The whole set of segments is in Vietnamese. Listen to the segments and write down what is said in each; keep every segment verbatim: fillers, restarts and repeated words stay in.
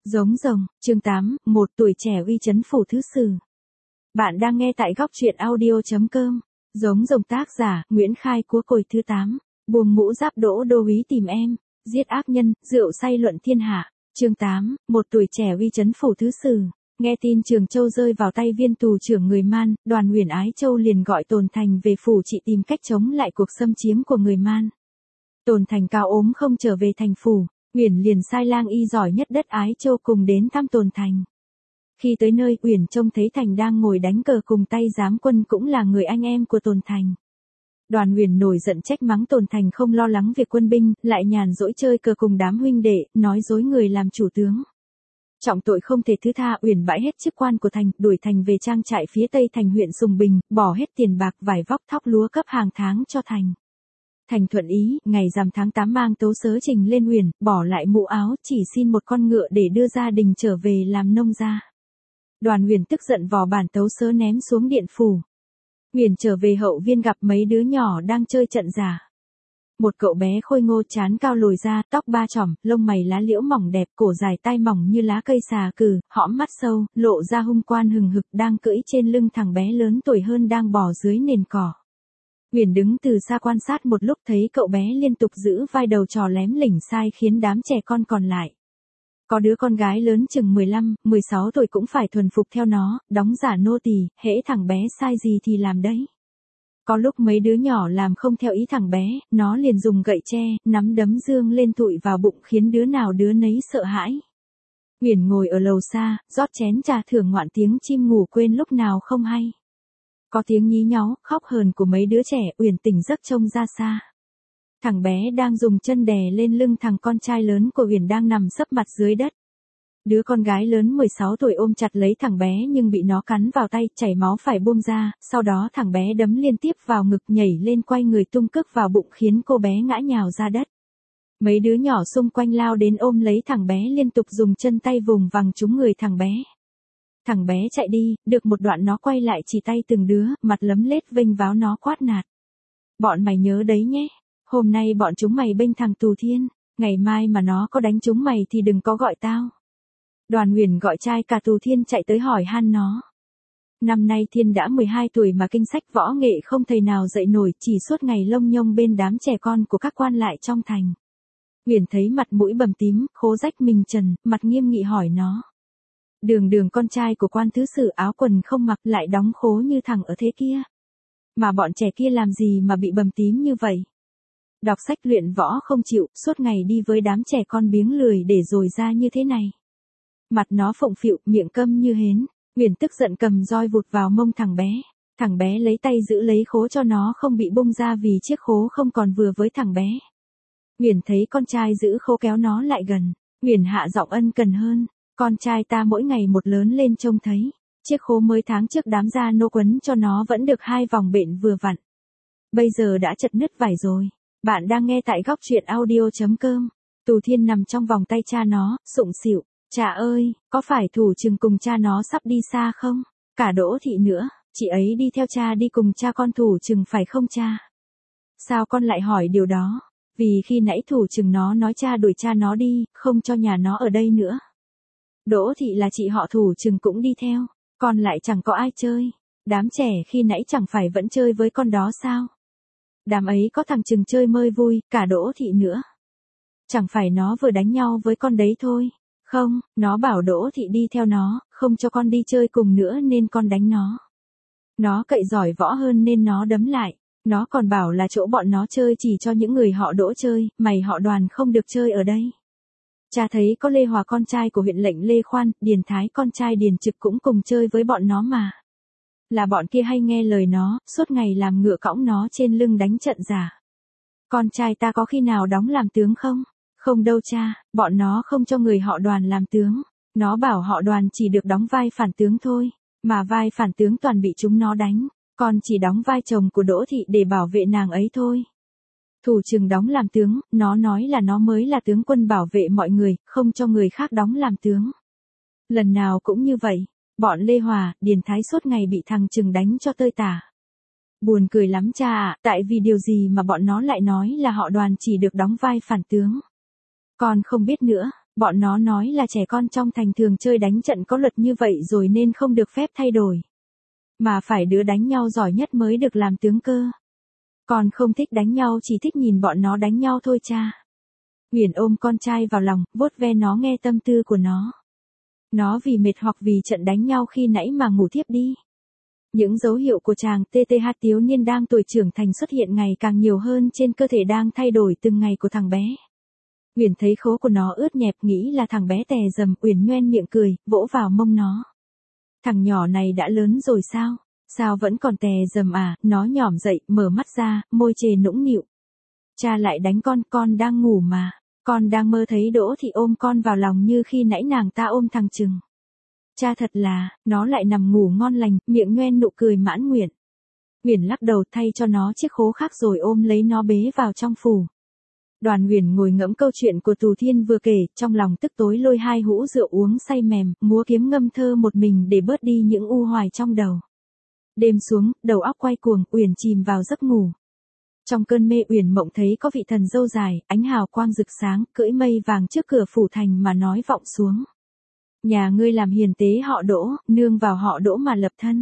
Giống rồng, chương tám, một tuổi trẻ uy chấn phủ thứ sử. Bạn đang nghe tại góc truyện audio chấm com. Giống rồng tác giả, Nguyễn Khai Cúa Cồi thứ tám. Buông mũ giáp đỗ đô úy tìm em, giết ác nhân, rượu say luận thiên hạ. Chương tám, một tuổi trẻ uy chấn phủ thứ sử. Nghe tin Trường Châu rơi vào tay viên tù trưởng người Man, Đoàn Uyển Ái Châu liền gọi Tồn Thành về phủ trị tìm cách chống lại cuộc xâm chiếm của người Man. Tồn Thành cao ốm không trở về thành phủ. Uyển liền sai lang y giỏi nhất đất Ái Châu cùng đến thăm Tồn Thành. Khi tới nơi, Uyển trông thấy Thành đang ngồi đánh cờ cùng tay giám quân cũng là người anh em của Tồn Thành. Đoàn Uyển nổi giận trách mắng Tồn Thành không lo lắng việc quân binh, lại nhàn rỗi chơi cờ cùng đám huynh đệ, nói dối người làm chủ tướng. Trọng tội không thể thứ tha, Uyển bãi hết chức quan của Thành, đuổi Thành về trang trại phía tây thành huyện Sùng Bình, bỏ hết tiền bạc vải vóc thóc lúa cấp hàng tháng cho Thành. Thành thuận ý, ngày rằm tháng tám mang tấu sớ trình lên Uyển, bỏ lại mũ áo, chỉ xin một con ngựa để đưa gia đình trở về làm nông gia. Đoàn Uyển tức giận vò bản tấu sớ ném xuống điện phủ. Uyển trở về hậu viên gặp mấy đứa nhỏ đang chơi trận giả. Một cậu bé khôi ngô trán cao lồi ra, tóc ba chỏm, lông mày lá liễu mỏng đẹp, cổ dài tai mỏng như lá cây xà cừ, hõm mắt sâu, lộ ra hung quan hừng hực đang cưỡi trên lưng thằng bé lớn tuổi hơn đang bò dưới nền cỏ. Uyển đứng từ xa quan sát một lúc thấy cậu bé liên tục giữ vai đầu trò lém lỉnh sai khiến đám trẻ con còn lại. Có đứa con gái lớn chừng mười lăm, mười sáu tuổi cũng phải thuần phục theo nó, đóng giả nô tỳ, hễ thằng bé sai gì thì làm đấy. Có lúc mấy đứa nhỏ làm không theo ý thằng bé, nó liền dùng gậy tre, nắm đấm dương lên tụi vào bụng khiến đứa nào đứa nấy sợ hãi. Uyển ngồi ở lầu xa, rót chén trà thưởng ngoạn tiếng chim ngủ quên lúc nào không hay. Có tiếng nhí nhó, khóc hờn của mấy đứa trẻ, Uyển tỉnh giấc trông ra xa. Thằng bé đang dùng chân đè lên lưng thằng con trai lớn của Uyển đang nằm sấp mặt dưới đất. Đứa con gái lớn mười sáu tuổi ôm chặt lấy thằng bé nhưng bị nó cắn vào tay, chảy máu phải buông ra, sau đó thằng bé đấm liên tiếp vào ngực nhảy lên quay người tung cước vào bụng khiến cô bé ngã nhào ra đất. Mấy đứa nhỏ xung quanh lao đến ôm lấy thằng bé liên tục dùng chân tay vùng vằng trúng người thằng bé. Thằng bé chạy đi, được một đoạn nó quay lại chỉ tay từng đứa, mặt lấm lết vênh váo nó quát nạt. Bọn mày nhớ đấy nhé, hôm nay bọn chúng mày bênh thằng Tù Thiên, ngày mai mà nó có đánh chúng mày thì đừng có gọi tao. Đoàn Uyển gọi trai cả Tù Thiên chạy tới hỏi han nó. Năm nay Thiên đã mười hai tuổi mà kinh sách võ nghệ không thầy nào dạy nổi, chỉ suốt ngày lông nhông bên đám trẻ con của các quan lại trong thành. Uyển thấy mặt mũi bầm tím, khố rách mình trần, mặt nghiêm nghị hỏi nó. Đường đường con trai của quan thứ sử áo quần không mặc lại đóng khố như thằng ở thế kia. Mà bọn trẻ kia làm gì mà bị bầm tím như vậy? Đọc sách luyện võ không chịu, suốt ngày đi với đám trẻ con biếng lười để rồi ra như thế này. Mặt nó phụng phịu, miệng câm như hến. Uyển tức giận cầm roi vụt vào mông thằng bé. Thằng bé lấy tay giữ lấy khố cho nó không bị bung ra vì chiếc khố không còn vừa với thằng bé. Uyển thấy con trai giữ khố kéo nó lại gần. Uyển hạ giọng ân cần hơn. Con trai ta mỗi ngày một lớn lên trông thấy. Chiếc khố mới tháng trước đám gia nô quấn cho nó vẫn được hai vòng bện vừa vặn. Bây giờ đã chật nứt vải rồi. Bạn đang nghe tại góc truyện audio chấm com. Tù Thiên nằm trong vòng tay cha nó, sụng xỉu. Cha ơi, có phải thủ trừng cùng cha nó sắp đi xa không? Cả Đỗ Thị nữa, chị ấy đi theo cha đi cùng cha con thủ trừng phải không cha? Sao con lại hỏi điều đó? Vì khi nãy thủ trừng nó nói cha đuổi cha nó đi, không cho nhà nó ở đây nữa. Đỗ Thị là chị họ thủ trừng cũng đi theo, con lại chẳng có ai chơi. Đám trẻ khi nãy chẳng phải vẫn chơi với con đó sao? Đám ấy có thằng Trừng chơi mơi vui, cả Đỗ Thị nữa. Chẳng phải nó vừa đánh nhau với con đấy thôi. Không, nó bảo Đỗ Thị đi theo nó, không cho con đi chơi cùng nữa nên con đánh nó. Nó cậy giỏi võ hơn nên nó đấm lại. Nó còn bảo là chỗ bọn nó chơi chỉ cho những người họ Đỗ chơi, mày họ Đoàn không được chơi ở đây. Cha thấy có Lê Hòa con trai của huyện lệnh Lê Khoan, Điền Thái con trai Điền Trực cũng cùng chơi với bọn nó mà. Là bọn kia hay nghe lời nó, suốt ngày làm ngựa cõng nó trên lưng đánh trận giả. Con trai ta có khi nào đóng làm tướng không? Không đâu cha, bọn nó không cho người họ Đoàn làm tướng. Nó bảo họ Đoàn chỉ được đóng vai phản tướng thôi, mà vai phản tướng toàn bị chúng nó đánh. Con chỉ đóng vai chồng của Đỗ Thị để bảo vệ nàng ấy thôi. Thủ trừng đóng làm tướng, nó nói là nó mới là tướng quân bảo vệ mọi người, không cho người khác đóng làm tướng. Lần nào cũng như vậy, bọn Lê Hòa, Điền Thái suốt ngày bị thằng Trừng đánh cho tơi tả. Buồn cười lắm cha ạ, tại vì điều gì mà bọn nó lại nói là họ Đoàn chỉ được đóng vai phản tướng. Con không biết nữa, Bọn nó nói là trẻ con trong thành thường chơi đánh trận có luật như vậy rồi nên không được phép thay đổi. Mà phải đứa đánh nhau giỏi nhất mới được làm tướng cơ. Con không thích đánh nhau, chỉ thích nhìn bọn nó đánh nhau thôi cha. Uyển ôm con trai vào lòng, vuốt ve nó nghe tâm tư của nó. Nó vì mệt hoặc vì trận đánh nhau khi nãy mà ngủ thiếp đi. Những dấu hiệu của chàng tê tê hát thiếu niên đang tuổi trưởng thành xuất hiện ngày càng nhiều hơn trên cơ thể đang thay đổi từng ngày của thằng bé. Uyển thấy khố của nó ướt nhẹp, nghĩ là thằng bé tè dầm. Uyển nhoẻn miệng cười, vỗ vào mông nó. Thằng nhỏ này đã lớn rồi sao? Sao vẫn còn tè dầm à? Nó nhỏm dậy, mở mắt ra, môi chề nũng nịu. Cha lại đánh con, con đang ngủ mà. Con đang mơ thấy Đỗ Thị ôm con vào lòng như khi nãy nàng ta ôm thằng Trừng. Cha thật là, nó lại nằm ngủ ngon lành, miệng nhoẻn nụ cười mãn nguyện. Uyển lắc đầu thay cho nó chiếc khố khác rồi ôm lấy nó bế vào trong phủ. Đoàn Uyển ngồi ngẫm câu chuyện của Tù Thiên vừa kể, trong lòng tức tối lôi hai hũ rượu uống say mềm, múa kiếm ngâm thơ một mình để bớt đi những u hoài trong đầu. Đêm xuống, đầu óc quay cuồng, Uyển chìm vào giấc ngủ. Trong cơn mê Uyển mộng thấy có vị thần dâu dài, ánh hào quang rực sáng, cưỡi mây vàng trước cửa phủ thành mà nói vọng xuống. Nhà ngươi làm hiền tế họ Đỗ, nương vào họ Đỗ mà lập thân.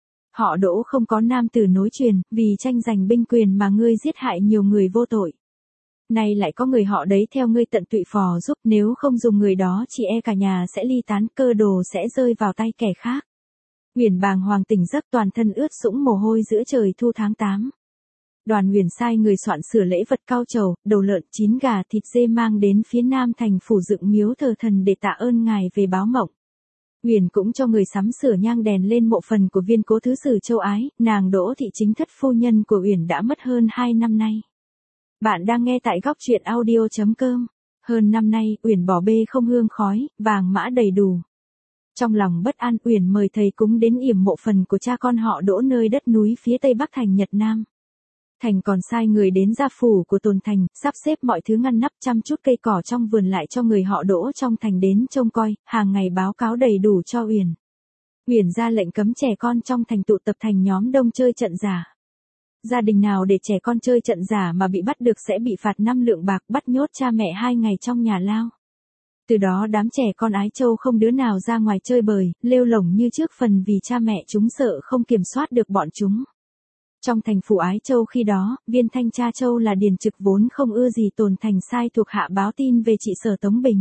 Họ Đỗ không có nam tử nối truyền, vì tranh giành binh quyền mà ngươi giết hại nhiều người vô tội. Nay lại có người họ đấy theo ngươi tận tụy phò giúp, nếu không dùng người đó chỉ e cả nhà sẽ ly tán, cơ đồ sẽ rơi vào tay kẻ khác. Uyển bàng hoàng tỉnh giấc, toàn thân ướt sũng mồ hôi giữa trời thu tháng tám. Đoàn Uyển sai người soạn sửa lễ vật cao trầu, đầu lợn, chín gà, thịt dê mang đến phía nam thành phủ dựng miếu thờ thần để tạ ơn ngài về báo mộng. Uyển cũng cho người sắm sửa nhang đèn lên mộ phần của viên cố thứ sử Châu Ái, nàng Đỗ Thị chính thất phu nhân của Uyển đã mất hơn hai năm nay. Bạn đang nghe tại góc truyện audio chấm com. Hơn năm nay, Uyển bỏ bê không hương khói, vàng mã đầy đủ. Trong lòng bất an, Uyển mời thầy cúng đến yểm mộ phần của cha con họ Đỗ nơi đất núi phía tây bắc thành Nhật Nam. Thành còn sai người đến gia phủ của Tồn Thành, sắp xếp mọi thứ ngăn nắp, chăm chút cây cỏ trong vườn lại cho người họ Đỗ trong thành đến trông coi, hàng ngày báo cáo đầy đủ cho Uyển. Uyển ra lệnh cấm trẻ con trong thành tụ tập thành nhóm đông chơi trận giả. Gia đình nào để trẻ con chơi trận giả mà bị bắt được sẽ bị phạt năm lượng bạc, bắt nhốt cha mẹ hai ngày trong nhà lao. Từ đó đám trẻ con Ái Châu không đứa nào ra ngoài chơi bời, lêu lổng như trước, phần vì cha mẹ chúng sợ không kiểm soát được bọn chúng. Trong thành phủ Ái Châu khi đó, viên thanh tra Châu là Điền Trực vốn không ưa gì Tồn Thành sai thuộc hạ báo tin về trị sở Tống Bình.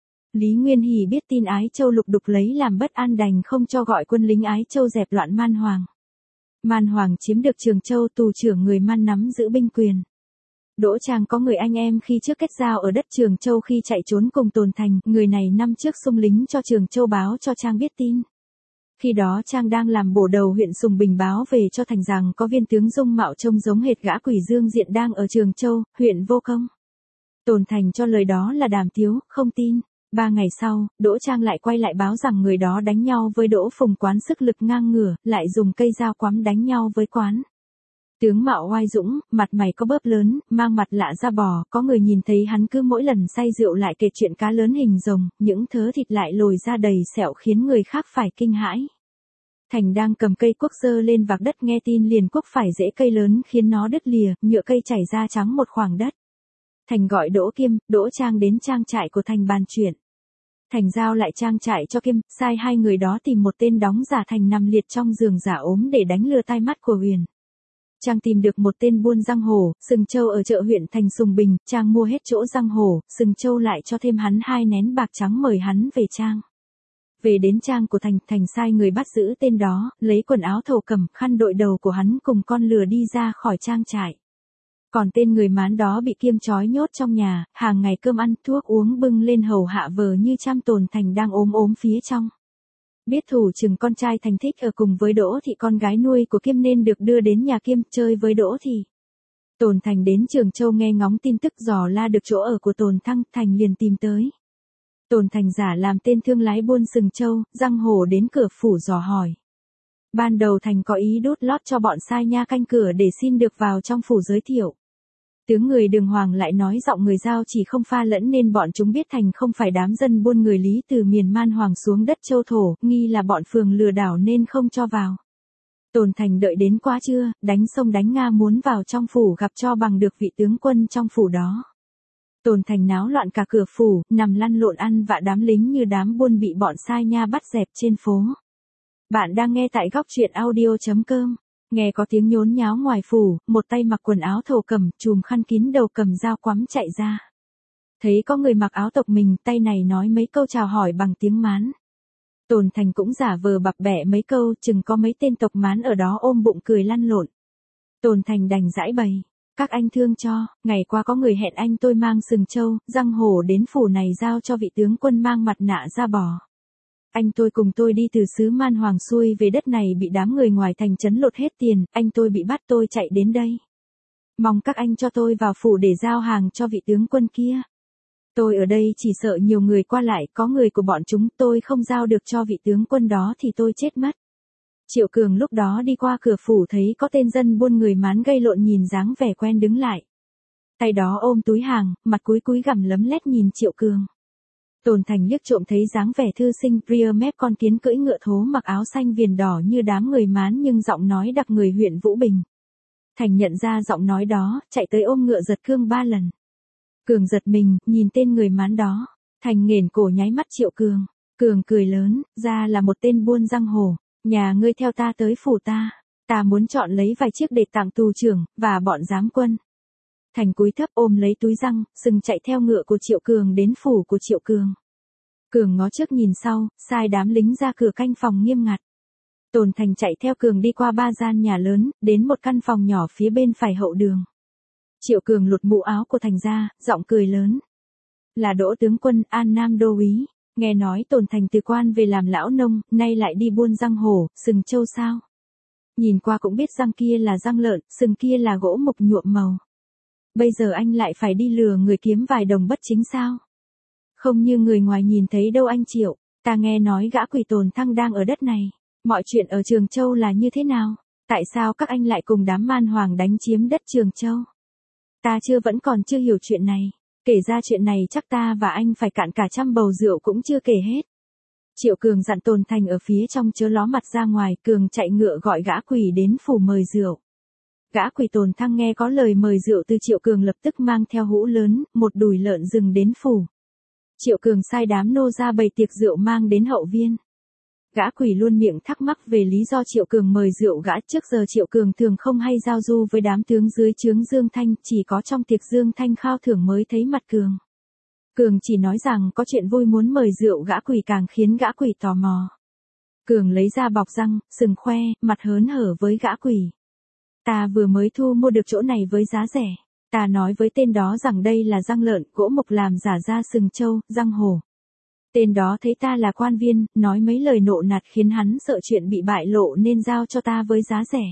Lý Nguyên Hỉ biết tin Ái Châu lục đục lấy làm bất an đành không cho gọi quân lính Ái Châu dẹp loạn Man Hoàng. Man Hoàng chiếm được Trường Châu, tù trưởng người Man nắm giữ binh quyền. Đỗ Trang có người anh em khi trước kết giao ở đất Trường Châu khi chạy trốn cùng Tồn Thành, người này năm trước xung lính cho Trường Châu báo cho Trang biết tin. Khi đó Trang đang làm bổ đầu huyện Sùng Bình báo về cho Thành rằng có viên tướng dung mạo trông giống hệt gã quỷ Dương Diện đang ở Trường Châu, huyện Vô Công. Tồn Thành cho lời đó là đàm tiếu, không tin. Ba ngày sau, Đỗ Trang lại quay lại báo rằng người đó đánh nhau với Đỗ Phùng Quán sức lực ngang ngửa, lại dùng cây dao quắm đánh nhau với Quán. Tướng mạo oai dũng, mặt mày có bớp lớn, mang mặt lạ da bò, có người nhìn thấy hắn cứ mỗi lần say rượu lại kể chuyện cá lớn hình rồng, những thớ thịt lại lồi ra đầy sẹo khiến người khác phải kinh hãi. Thành đang cầm cây cuốc giơ lên vạc đất nghe tin liền cuốc phải rễ cây lớn khiến nó đứt lìa, nhựa cây chảy ra trắng một khoảng đất. Thành gọi Đỗ Kiêm, Đỗ Trang đến trang trại của Thành bàn chuyện. Thành giao lại trang trại cho Kiêm, sai hai người đó tìm một tên đóng giả Thành nằm liệt trong giường giả ốm để đánh lừa tai mắt của Huyền. Trang tìm được một tên buôn răng hổ, sừng trâu ở chợ huyện thành Sùng Bình, Trang mua hết chỗ răng hổ, sừng trâu lại cho thêm hắn hai nén bạc trắng mời hắn về Trang. Về đến Trang của Thành, Thành sai người bắt giữ tên đó, lấy quần áo thổ cẩm, khăn đội đầu của hắn cùng con lừa đi ra khỏi trang trại. Còn tên người mán đó bị Kiêm trói nhốt trong nhà, hàng ngày cơm ăn, thuốc uống bưng lên hầu hạ vờ như chăm Tồn Thành đang ốm ốm phía trong. Biết thủ chừng con trai Thành thích ở cùng với Đỗ Thị con gái nuôi của Kiêm nên được đưa đến nhà Kiêm chơi với Đỗ Thị. Tồn Thành đến Trường Châu nghe ngóng tin tức dò la được chỗ ở của Tồn Thăng, Thành liền tìm tới. Tồn Thành giả làm tên thương lái buôn sừng trâu, răng hổ đến cửa phủ dò hỏi. Ban đầu Thành có ý đút lót cho bọn sai nha canh cửa để xin được vào trong phủ giới thiệu. Tướng người Đường Hoàng lại nói giọng người Giao chỉ không pha lẫn nên bọn chúng biết Thành không phải đám dân buôn người Lý từ miền Man Hoàng xuống đất Châu Thổ, nghi là bọn phường lừa đảo nên không cho vào. Tồn Thành đợi đến quá trưa, đánh sông đánh Nga muốn vào trong phủ gặp cho bằng được vị tướng quân trong phủ đó. Tồn Thành náo loạn cả cửa phủ, nằm lăn lộn ăn vạ đám lính như đám buôn bị bọn sai nha bắt dẹp trên phố. Bạn đang nghe tại góc truyện audio.com. Nghe có tiếng nhốn nháo ngoài phủ, một tay mặc quần áo thổ cẩm, chùm khăn kín đầu cầm dao quắm chạy ra. Thấy có người mặc áo tộc mình, tay này nói mấy câu chào hỏi bằng tiếng Mán. Tồn Thành cũng giả vờ bập bẹ mấy câu, chừng có mấy tên tộc Mán ở đó ôm bụng cười lăn lộn. Tồn Thành đành giãi bày. Các anh thương cho, ngày qua có người hẹn anh tôi mang sừng trâu, răng hổ đến phủ này giao cho vị tướng quân mang mặt nạ ra bò. Anh tôi cùng tôi đi từ xứ Man Hoàng xuôi về đất này bị đám người ngoài thành trấn lột hết tiền, anh tôi bị bắt tôi chạy đến đây. Mong các anh cho tôi vào phủ để giao hàng cho vị tướng quân kia. Tôi ở đây chỉ sợ nhiều người qua lại, có người của bọn chúng tôi không giao được cho vị tướng quân đó thì tôi chết mất. Triệu Cường lúc đó đi qua cửa phủ thấy có tên dân buôn người Mán gây lộn nhìn dáng vẻ quen đứng lại. Tay đó ôm túi hàng, mặt cúi cúi gằm lấm lét nhìn Triệu Cường. Tồn Thành liếc trộm thấy dáng vẻ thư sinh Priya mép con kiến cưỡi ngựa thố mặc áo xanh viền đỏ như đám người Mán nhưng giọng nói đặc người huyện Vũ Bình. Thành nhận ra giọng nói đó, chạy tới ôm ngựa giật cương ba lần. Cường giật mình, nhìn tên người Mán đó. Thành nghển cổ nháy mắt Triệu Cường. Cường cười lớn, ra là một tên buôn giang hồ. Nhà ngươi theo ta tới phủ ta. Ta muốn chọn lấy vài chiếc để tặng tù trưởng, và bọn giám quân. Thành cúi thấp ôm lấy túi răng, sừng chạy theo ngựa của Triệu Cường đến phủ của Triệu Cường. Cường ngó trước nhìn sau, sai đám lính ra cửa canh phòng nghiêm ngặt. Tồn Thành chạy theo Cường đi qua ba gian nhà lớn, đến một căn phòng nhỏ phía bên phải hậu đường. Triệu Cường lột mũ áo của Thành ra, giọng cười lớn. Là Đỗ tướng quân, An Nam đô úy. Nghe nói Tồn Thành từ quan về làm lão nông, nay lại đi buôn răng hổ, sừng trâu sao? Nhìn qua cũng biết răng kia là răng lợn, sừng kia là gỗ mục nhuộm màu. Bây giờ anh lại phải đi lừa người kiếm vài đồng bất chính sao? Không như người ngoài nhìn thấy đâu anh Triệu, ta nghe nói gã quỷ Tồn Thăng đang ở đất này. Mọi chuyện ở Trường Châu là như thế nào? Tại sao các anh lại cùng đám man hoàng đánh chiếm đất Trường Châu? Ta chưa vẫn còn chưa hiểu chuyện này. Kể ra chuyện này chắc ta và anh phải cạn cả trăm bầu rượu cũng chưa kể hết. Triệu Cường dặn Tồn Thành ở phía trong chớ ló mặt ra ngoài, Cường chạy ngựa gọi gã quỷ đến phủ mời rượu. Gã quỷ Tồn Thăng nghe có lời mời rượu từ Triệu Cường lập tức mang theo hũ lớn, một đùi lợn rừng đến phủ. Triệu Cường sai đám nô ra bày tiệc rượu mang đến hậu viên. Gã quỷ luôn miệng thắc mắc về lý do Triệu Cường mời rượu gã, trước giờ Triệu Cường thường không hay giao du với đám tướng dưới trướng Dương Thanh, chỉ có trong tiệc Dương Thanh khao thưởng mới thấy mặt Cường. Cường chỉ nói rằng có chuyện vui muốn mời rượu gã quỷ càng khiến gã quỷ tò mò. Cường lấy ra bọc răng, sừng khoe, mặt hớn hở với gã quỷ. Ta vừa mới thu mua được chỗ này với giá rẻ. Ta nói với tên đó rằng đây là răng lợn, gỗ mục làm giả ra sừng trâu, răng hổ. Tên đó thấy ta là quan viên, nói mấy lời nộ nạt khiến hắn sợ chuyện bị bại lộ nên giao cho ta với giá rẻ.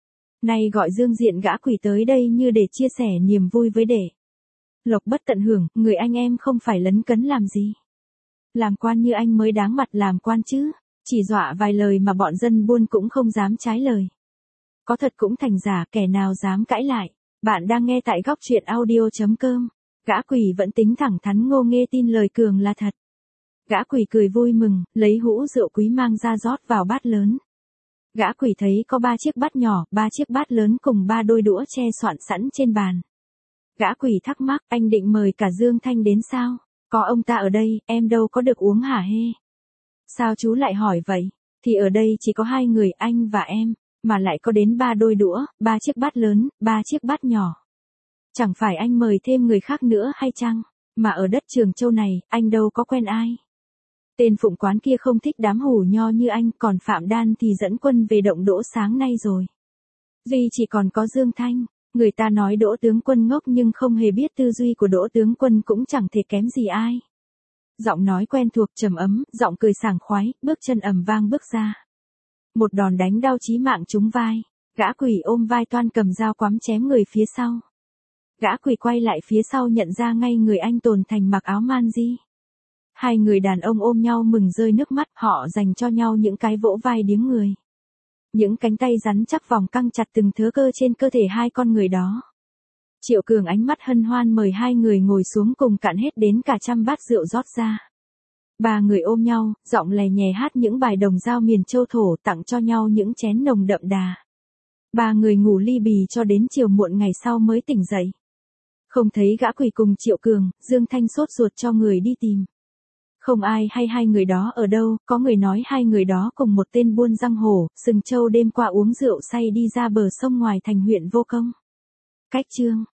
Nay gọi Dương Diện gã quỷ tới đây như để chia sẻ niềm vui với đệ. Lộc bất tận hưởng, người anh em không phải lấn cấn làm gì. Làm quan như anh mới đáng mặt làm quan chứ, chỉ dọa vài lời mà bọn dân buôn cũng không dám trái lời. Có thật cũng thành giả, kẻ nào dám cãi lại. Bạn đang nghe tại góc truyện audio.com. Gã quỷ vẫn tính thẳng thắn ngô nghê tin lời Cường là thật. Gã quỷ cười vui mừng, lấy hũ rượu quý mang ra rót vào bát lớn. Gã quỷ thấy có ba chiếc bát nhỏ, ba chiếc bát lớn cùng ba đôi đũa che soạn sẵn trên bàn. Gã quỷ thắc mắc, anh định mời cả Dương Thanh đến sao? Có ông ta ở đây, em đâu có được uống hả hê? Sao chú lại hỏi vậy? Thì ở đây chỉ có hai người, anh và em, mà lại có đến ba đôi đũa, ba chiếc bát lớn, ba chiếc bát nhỏ. Chẳng phải anh mời thêm người khác nữa hay chăng? Mà ở đất Trường Châu này, anh đâu có quen ai. Tên phụng quán kia không thích đám hủ nho như anh, còn Phạm Đan thì dẫn quân về động Đỗ sáng nay rồi. Duy chỉ còn có Dương Thanh, người ta nói Đỗ tướng quân ngốc nhưng không hề biết tư duy của Đỗ tướng quân cũng chẳng thể kém gì ai. Giọng nói quen thuộc trầm ấm, giọng cười sảng khoái, bước chân ầm vang bước ra. Một đòn đánh đau chí mạng trúng vai, gã quỷ ôm vai toan cầm dao quắm chém người phía sau. Gã quỷ quay lại phía sau nhận ra ngay người anh Tồn Thành mặc áo man di. Hai người đàn ông ôm nhau mừng rơi nước mắt, họ dành cho nhau những cái vỗ vai điếng người. Những cánh tay rắn chắc vòng căng chặt từng thớ cơ trên cơ thể hai con người đó. Triệu Cường ánh mắt hân hoan mời hai người ngồi xuống cùng cạn hết đến cả trăm bát rượu rót ra. Ba người ôm nhau, giọng lè nhè hát những bài đồng dao miền châu thổ, tặng cho nhau những chén nồng đậm đà. Ba người ngủ li bì cho đến chiều muộn ngày sau mới tỉnh dậy. Không thấy gã quỷ cùng Triệu Cường, Dương Thanh sốt ruột cho người đi tìm. Không ai hay hai người đó ở đâu, có người nói hai người đó cùng một tên buôn giang hồ, Sừng Châu đêm qua uống rượu say đi ra bờ sông ngoài thành huyện Vô Công. Cách chương